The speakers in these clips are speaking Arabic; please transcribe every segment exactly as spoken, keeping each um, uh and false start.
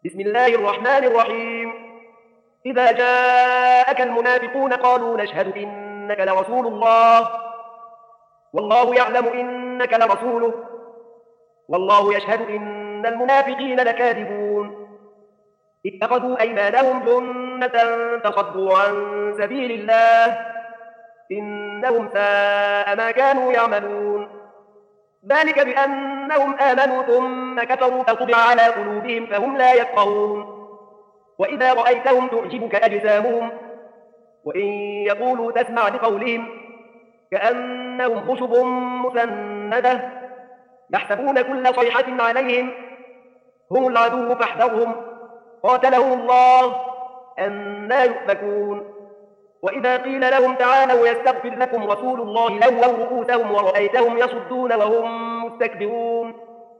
بسم الله الرحمن الرحيم. إذا جاءك المنافقون قالوا نشهد إنك لرسول الله والله يعلم إنك لرسوله والله يشهد إن المنافقين لكاذبون. اتخذوا أيمانهم جنة فصدوا عن سبيل الله إنهم ساء ما كانوا يعملون. ذلك بأنهم آمنوا ثم كفروا فطبع على قلوبهم فهم لا يفقهون. وإذا رأيتهم تعجبك أجسامهم وإن يقولوا تسمع لقولهم كأنهم خشب مسندة يحسبون كل صيحة عليهم هم العدو فاحذرهم قاتلهم الله أنى يؤفكون. وإذا قيل لهم تعالوا يستغفر لكم رسول الله لووا رؤوسهم ورأيتهم يصدون وهم مستكبرون.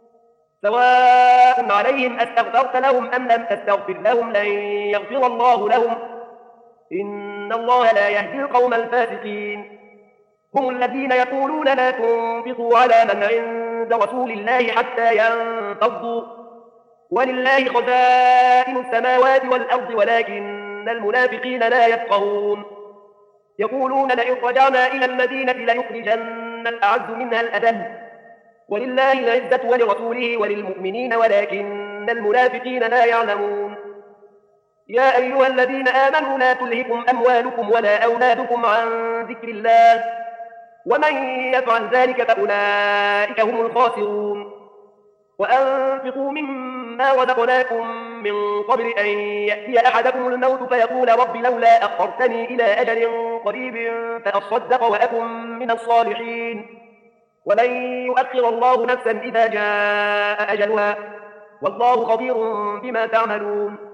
سواء عليهم أستغفرت لهم أم لم تستغفر لهم لن يغفر الله لهم إن الله لا يهدي القوم الفاسقين. هم الذين يقولون لا تنفقوا على من عند رسول الله حتى ينفضوا ولله خزائن السماوات والأرض ولكن المنافقين لا يفقهون. يقولون لئن رجعنا إلى المدينة ليخرجن الأعز منها الأذل ولله العزة ولرسوله وللمؤمنين ولكن المنافقين لا يعلمون. يا أيها الذين آمنوا لا تلهكم أموالكم ولا أولادكم عن ذكر الله ومن يفعل ذلك فأولئك هم الخاسرون. وأنفقوا مما رزقناكم من قبل أن يأتي أحدكم الموت فيقول رب لولا أخرتني إلى أجل قريب فأصدق وأكن من الصالحين ولن يؤخر الله نفسا إذا جاء أجلها والله خبير بما تعملون.